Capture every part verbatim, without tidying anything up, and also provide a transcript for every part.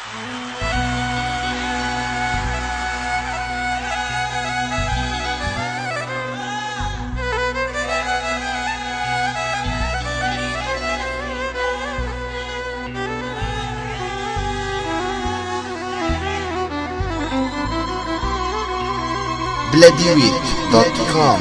بلاديويت دوت كوم.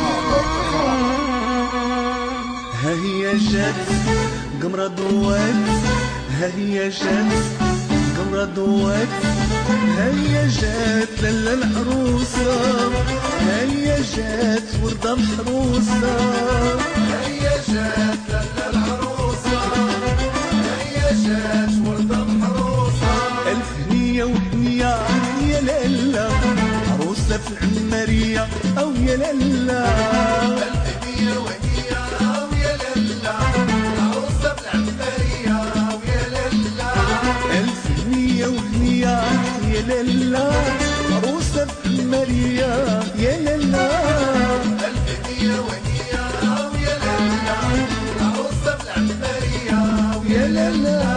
ها هي جات قمرة ضوات، ها هي جات قمرة ضوات، ها هي جات لالا العروسة، ها هي جات وردة محروسة، ها هي جات لالا العروسة، ها هي جات وردة محروسة. ألف هنية وهنية يا لالا عروسة في العمارية أو يا لالا. ألف هنية وهنية أو يا لالا عروسة في العمارية أو يا لالا. ألف هنية وهنية يا لالا عروسة في العمارية يا لالا. ألف هنية وهنية أو يا لالا عروسة في العمارية أو يا لالا.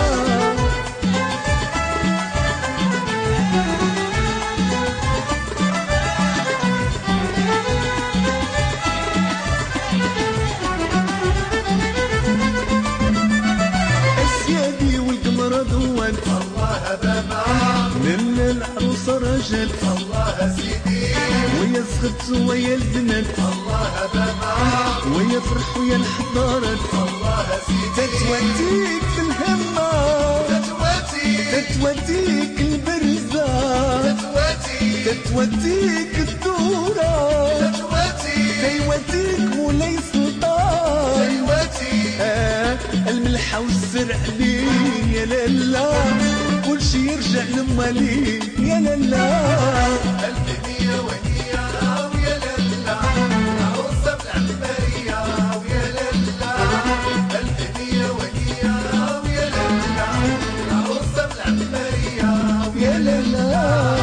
الله هذا معاه من العروسة رجل الله سيدي، ويا سخت ويا البنات الله هذا معاه، ويا فرح ويا الحضارات الله سيدي. تتوديك في الهمة تتوديك تتوديك البرزة تتوديك تتوديك الدورة تتوديك تيوديك مولاي سلطان تيوديك آه الملحة والزرع لي يا لالا كل شي يرجع لمالي يا لالا. ألف هنية وهنية أو يا لالا عروسة في العمارية أو يا لالا. ألف هنية وهنية أو يا لالا عروسة في العمارية أو يا لالا.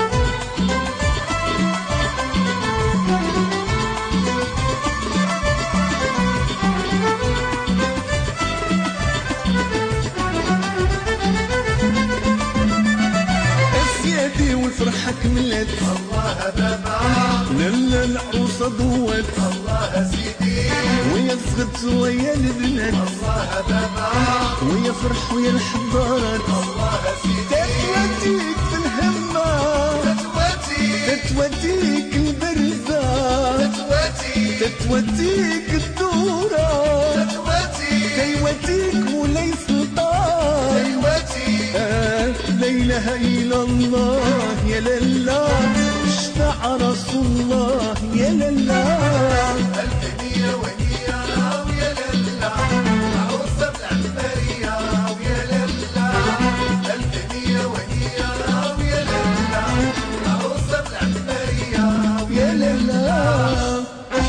والفرحة كملت الله هذا معاه، لالا العروسة ضوت الله سيدي، ويا الصغت ويا البنات الله هذا معاه، ويا فرح ويا الحضارات الله سيدي. تتوديك في الهمة تتوديك تتوديك البرزة تتوديك تتوديك الدورة تتوديك تيوديك مولاي سلطان تيوديك آه لا إله إلا الله يا لالا اشفع رسول الله يا لالا. ألف هنية وهنية أو يا لالا عروسة في العمارية أو يا لالا. ألف هنية وهنية أو يا لالا عروسة في العمارية أو يا لالا.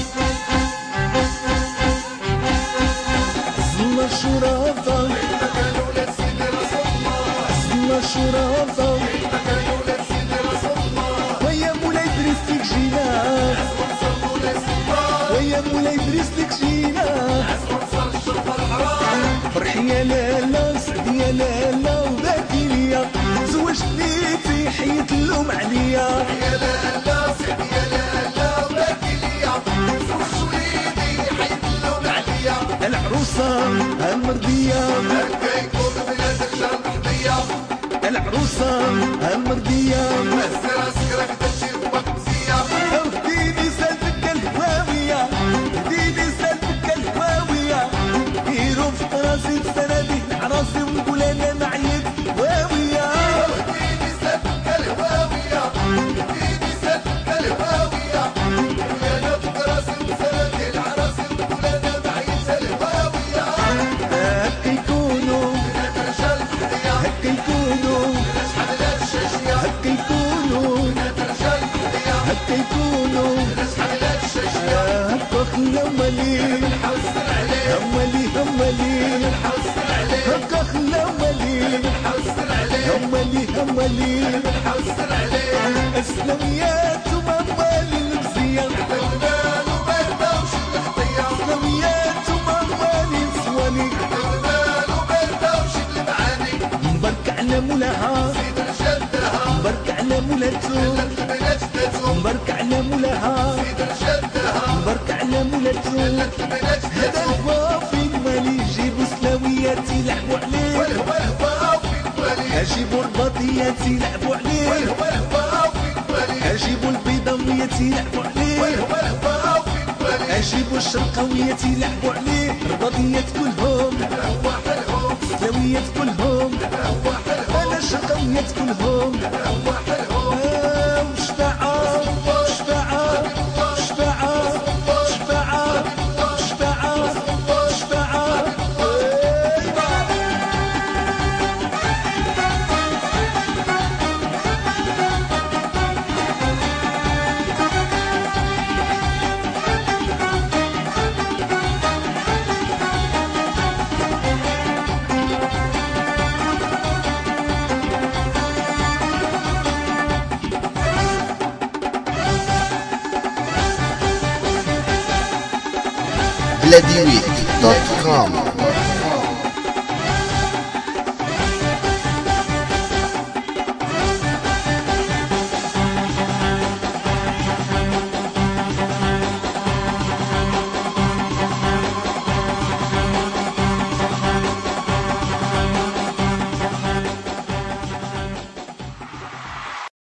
زلنا شرافة زلنا شرافة ويا مولاي دريس لك جينا ويا مولاي دريس لك جينا. فرحي يا لالا سعدي يا لالا وباكي ليا زوجتني في حية اللوم عليا يا لالا سعدي يا لالا وباكي ليا زوجتني في حية اللوم عليا. العروسة المرضية هكا يكون بلادك شهر محضية. العروسة المرضية هز راسك راك تمشي فوق مزية. وديني سالفك الهواوية وديني سالفك الهواوية ديرو في راسي بسنادي عراسي ونقول انا معيد هواوية. وديني سالفك الهواوية وديني سالفك الهواوية انا في راسي بسنادي العراسي ونقول انا معيد الهواوية. هكا يكونوا بنات رجال الحياة هكا يكونوا هكا يكونوا هكا يكونوا هكا خلا مالي همالي همالي هكا خلا مالي همالي همالي اسلاميات وموالي المزية اسلاميات وموالي سواني مبارك على على مولاها مبارك على مولاتو مبارك على مولاها مبارك على مولاتو هذا البافي المالي يجيبوا سلاويات يلعبوا عليه اجيبوا الباطيات يلعبوا عليه اجيبوا البيضاويات يلعبوا عليه اجيبوا الشرقاويات يلعبوا عليه الرباطيات كلهم سلاويات كلهم انا الشرقاويات كلهم وشفاعة شفاعة شفاعة شفاعة شفاعة شفاعة بلاديويت دوت كوم.